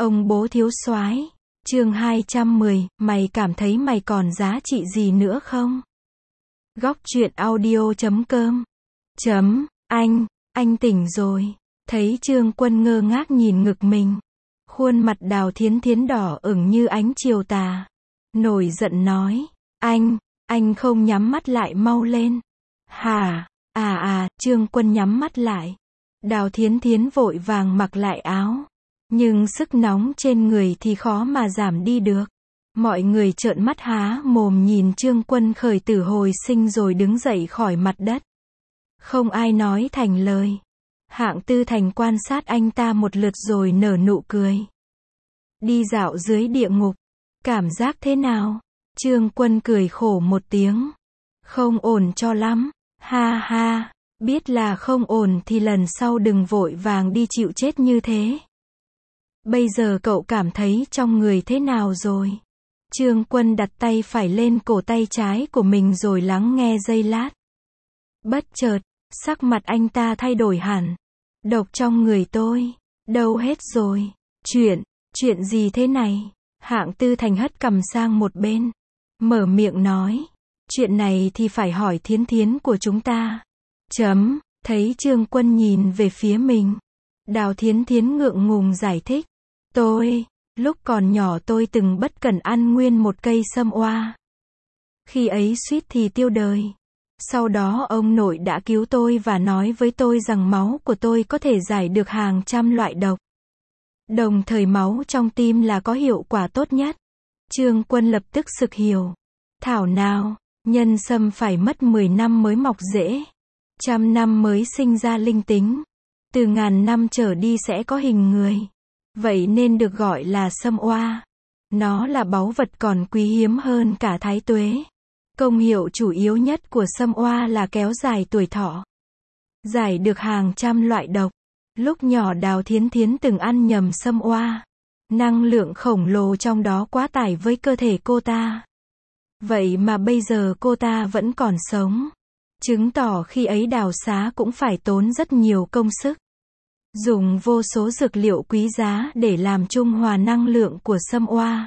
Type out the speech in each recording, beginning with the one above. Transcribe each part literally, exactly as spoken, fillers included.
Ông bố thiếu soái. Chương hai trăm mười, mày cảm thấy mày còn giá trị gì nữa không? Góc truyện audio chấm com. Chấm, anh, anh tỉnh rồi. Thấy Trương Quân ngơ ngác nhìn ngực mình. Khuôn mặt Đào Thiến Thiến đỏ ửng như ánh chiều tà. Nổi giận nói, anh, anh không nhắm mắt lại mau lên. Hả, à à, Trương Quân nhắm mắt lại. Đào Thiến Thiến vội vàng mặc lại áo. Nhưng sức nóng trên người thì khó mà giảm đi được. Mọi người trợn mắt há mồm nhìn Trương Quân khởi tử hồi sinh rồi đứng dậy khỏi mặt đất. Không ai nói thành lời. Hạng Tư Thành quan sát anh ta một lượt rồi nở nụ cười. Đi dạo dưới địa ngục. Cảm giác thế nào? Trương Quân cười khổ một tiếng. Không ổn cho lắm. Ha ha. Biết là không ổn thì lần sau đừng vội vàng đi chịu chết như thế. Bây giờ cậu cảm thấy trong người thế nào rồi? Trương Quân đặt tay phải lên cổ tay trái của mình rồi lắng nghe giây lát. Bất chợt, sắc mặt anh ta thay đổi hẳn. Độc trong người tôi, đâu hết rồi? Chuyện, chuyện gì thế này? Hạng Tư Thành hất cằm sang một bên. Mở miệng nói. Chuyện này thì phải hỏi Thiến Thiến của chúng ta. Chấm, thấy Trương Quân nhìn về phía mình. Đào Thiến Thiến ngượng ngùng giải thích. Tôi, lúc còn nhỏ tôi từng bất cẩn ăn nguyên một cây sâm oa. Khi ấy suýt thì tiêu đời. Sau đó ông nội đã cứu tôi và nói với tôi rằng máu của tôi có thể giải được hàng trăm loại độc. Đồng thời máu trong tim là có hiệu quả tốt nhất. Trương Quân lập tức sực hiểu. Thảo nào, nhân sâm phải mất mười năm mới mọc rễ. Trăm năm mới sinh ra linh tính. Từ ngàn năm trở đi sẽ có hình người. Vậy nên được gọi là sâm oa. Nó là báu vật còn quý hiếm hơn cả thái tuế. Công hiệu chủ yếu nhất của sâm oa là kéo dài tuổi thọ. Giải được hàng trăm loại độc. Lúc nhỏ Đào Thiến Thiến từng ăn nhầm sâm oa. Năng lượng khổng lồ trong đó quá tải với cơ thể cô ta. Vậy mà bây giờ cô ta vẫn còn sống. Chứng tỏ khi ấy đào xá cũng phải tốn rất nhiều công sức. Dùng vô số dược liệu quý giá để làm trung hòa năng lượng của sâm oa.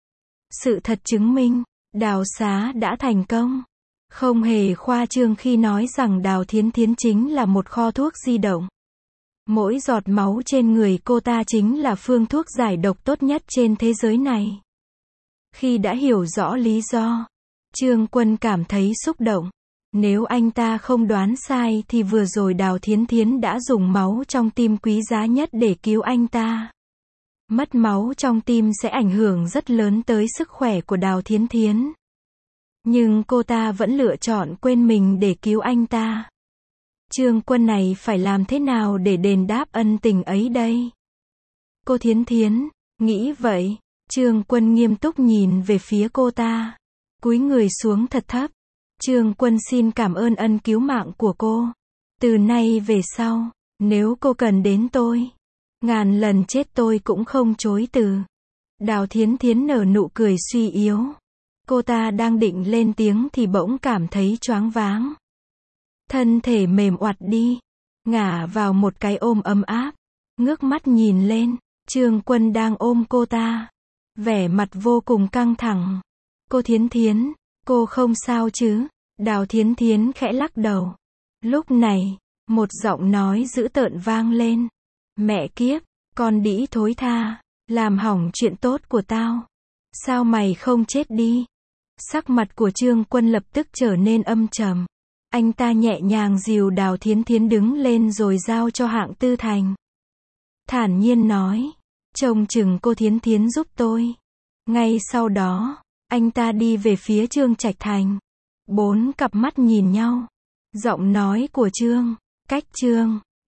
Sự thật chứng minh, đào xá đã thành công. Không hề khoa trương khi nói rằng Đào Thiến Thiến chính là một kho thuốc di động. Mỗi giọt máu trên người cô ta chính là phương thuốc giải độc tốt nhất trên thế giới này. Khi đã hiểu rõ lý do, Trương Quân cảm thấy xúc động. Nếu anh ta không đoán sai thì vừa rồi Đào Thiến Thiến đã dùng máu trong tim quý giá nhất để cứu anh ta. Mất máu trong tim sẽ ảnh hưởng rất lớn tới sức khỏe của Đào Thiến Thiến. Nhưng cô ta vẫn lựa chọn quên mình để cứu anh ta. Trương Quân này phải làm thế nào để đền đáp ân tình ấy đây? Cô Thiến Thiến, nghĩ vậy. Trương Quân nghiêm túc nhìn về phía cô ta. Cúi người xuống thật thấp. Trương Quân xin cảm ơn ân cứu mạng của cô. Từ nay về sau, nếu cô cần đến tôi, ngàn lần chết tôi cũng không chối từ. Đào Thiến Thiến nở nụ cười suy yếu. Cô ta đang định lên tiếng thì bỗng cảm thấy choáng váng. Thân thể mềm oặt đi, ngả vào một cái ôm ấm áp. Ngước mắt nhìn lên, Trương Quân đang ôm cô ta. Vẻ mặt vô cùng căng thẳng. Cô Thiến Thiến, cô không sao chứ? Đào Thiến Thiến khẽ lắc đầu. Lúc này, một giọng nói dữ tợn vang lên. Mẹ kiếp, con đĩ thối tha, làm hỏng chuyện tốt của tao. Sao mày không chết đi? Sắc mặt của Trương Quân lập tức trở nên âm trầm. Anh ta nhẹ nhàng dìu Đào Thiến Thiến đứng lên rồi giao cho Hạng Tư Thành. Thản nhiên nói, trông chừng cô Thiến Thiến giúp tôi. Ngay sau đó, anh ta đi về phía Trương Trạch Thành. Bốn cặp mắt nhìn nhau. Giọng nói của Trương, cách Trương,